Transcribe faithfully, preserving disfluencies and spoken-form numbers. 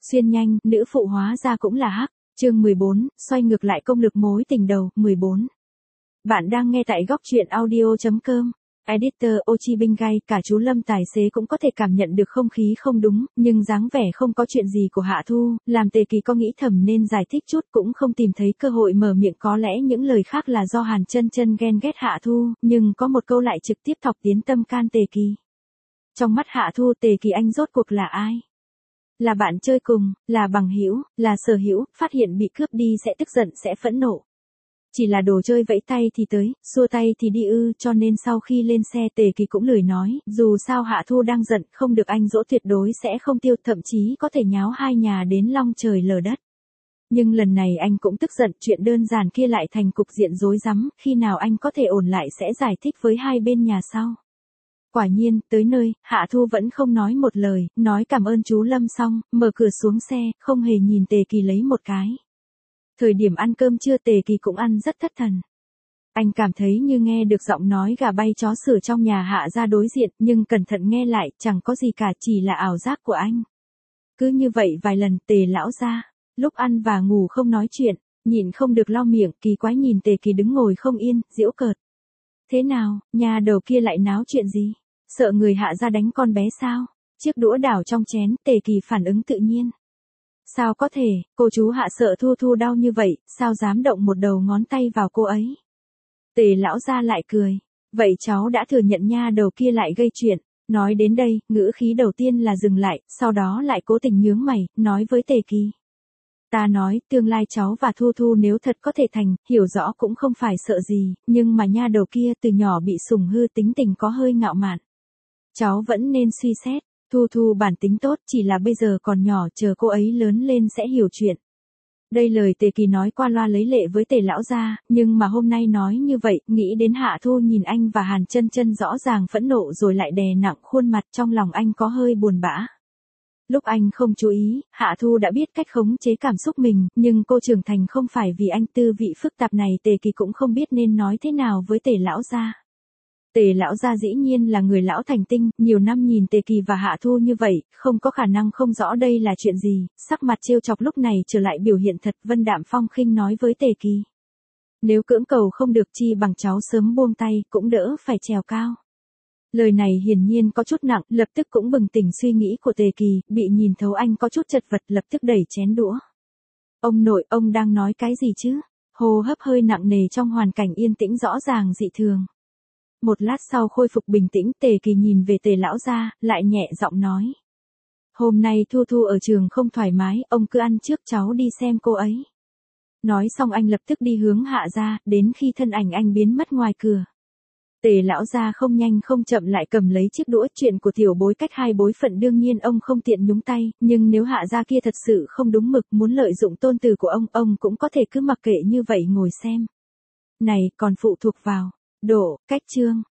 Xuyên nhanh, nữ phụ hóa ra cũng là hắc. Chương mười bốn, xoay ngược lại công lực mối tình đầu, mười bốn. Bạn đang nghe tại góc truyện audio chấm com. Editor Ochi Bingai, cả chú Lâm tài xế cũng có thể cảm nhận được không khí không đúng, nhưng dáng vẻ không có chuyện gì của Hạ Thu, làm Tề Kỳ có nghĩ thầm nên giải thích chút cũng không tìm thấy cơ hội mở miệng, có lẽ những lời khác là do Hàn Chân Chân ghen ghét Hạ Thu, nhưng có một câu lại trực tiếp thọc tiến tâm can Tề Kỳ. Trong mắt Hạ Thu, Tề Kỳ anh rốt cuộc là ai? Là bạn chơi cùng, là bằng hữu, là sở hữu, phát hiện bị cướp đi sẽ tức giận sẽ phẫn nộ. Chỉ là đồ chơi vẫy tay thì tới, xua tay thì đi ư, cho nên sau khi lên xe Tề Kỳ cũng lười nói, dù sao Hạ Thu đang giận, không được anh dỗ tuyệt đối sẽ không tiêu, thậm chí có thể nháo hai nhà đến long trời lở đất. Nhưng lần này anh cũng tức giận, chuyện đơn giản kia lại thành cục diện rối rắm, khi nào anh có thể ổn lại sẽ giải thích với hai bên nhà sau. Quả nhiên, tới nơi, Hạ Thu vẫn không nói một lời, nói cảm ơn chú Lâm xong, mở cửa xuống xe, không hề nhìn Tề Kỳ lấy một cái. Thời điểm ăn cơm trưa Tề Kỳ cũng ăn rất thất thần. Anh cảm thấy như nghe được giọng nói gà bay chó sủa trong nhà Hạ ra đối diện, nhưng cẩn thận nghe lại, chẳng có gì cả, chỉ là ảo giác của anh. Cứ như vậy vài lần, Tề lão ra, lúc ăn và ngủ không nói chuyện, nhịn không được lau miệng, kỳ quái nhìn Tề Kỳ đứng ngồi không yên, giễu cợt. Thế nào, nhà đầu kia lại náo chuyện gì? Sợ người Hạ ra đánh con bé sao? Chiếc đũa đảo trong chén, Tề Kỳ phản ứng tự nhiên. Sao có thể, cô chú Hạ sợ Thu Thu đau như vậy, sao dám động một đầu ngón tay vào cô ấy? Tề lão ra lại cười. Vậy cháu đã thừa nhận nha đầu kia lại gây chuyện. Nói đến đây, ngữ khí đầu tiên là dừng lại, sau đó lại cố tình nhướng mày, nói với Tề Kỳ. Ta nói, tương lai cháu và Thu Thu nếu thật có thể thành, hiểu rõ cũng không phải sợ gì, nhưng mà nha đầu kia từ nhỏ bị sủng hư, tính tình có hơi ngạo mạn. Cháu vẫn nên suy xét, Thu Thu bản tính tốt, chỉ là bây giờ còn nhỏ, chờ cô ấy lớn lên sẽ hiểu chuyện. Đây lời Tề Kỳ nói qua loa lấy lệ với Tề lão gia, nhưng mà hôm nay nói như vậy, nghĩ đến Hạ Thu nhìn anh và Hàn Chân Chân rõ ràng phẫn nộ rồi lại đè nặng khuôn mặt, trong lòng anh có hơi buồn bã. Lúc anh không chú ý, Hạ Thu đã biết cách khống chế cảm xúc mình, nhưng cô trưởng thành không phải vì anh, tư vị phức tạp này Tề Kỳ cũng không biết nên nói thế nào với Tề lão gia. Tề lão gia dĩ nhiên là người lão thành tinh, nhiều năm nhìn Tề Kỳ và Hạ Thu như vậy, không có khả năng không rõ đây là chuyện gì, sắc mặt trêu chọc lúc này trở lại biểu hiện thật, vân đạm phong khinh nói với Tề Kỳ. Nếu cưỡng cầu không được chi bằng cháu sớm buông tay, cũng đỡ phải trèo cao. Lời này hiển nhiên có chút nặng, lập tức cũng bừng tỉnh suy nghĩ của Tề Kỳ, bị nhìn thấu anh có chút chật vật, lập tức đẩy chén đũa. Ông nội, ông đang nói cái gì chứ? Hô hấp hơi nặng nề trong hoàn cảnh yên tĩnh rõ ràng dị thường. Một lát sau khôi phục bình tĩnh, Tề Kỳ nhìn về Tề lão gia, lại nhẹ giọng nói. Hôm nay Thu Thu ở trường không thoải mái, ông cứ ăn trước, cháu đi xem cô ấy. Nói xong anh lập tức đi hướng Hạ ra, đến khi thân ảnh anh biến mất ngoài cửa. Tề lão gia không nhanh không chậm lại cầm lấy chiếc đũa, chuyện của tiểu bối cách hai bối phận đương nhiên ông không tiện nhúng tay, nhưng nếu Hạ gia kia thật sự không đúng mực muốn lợi dụng tôn tử của ông, ông cũng có thể cứ mặc kệ như vậy ngồi xem. Này, còn phụ thuộc vào độ, cách chương.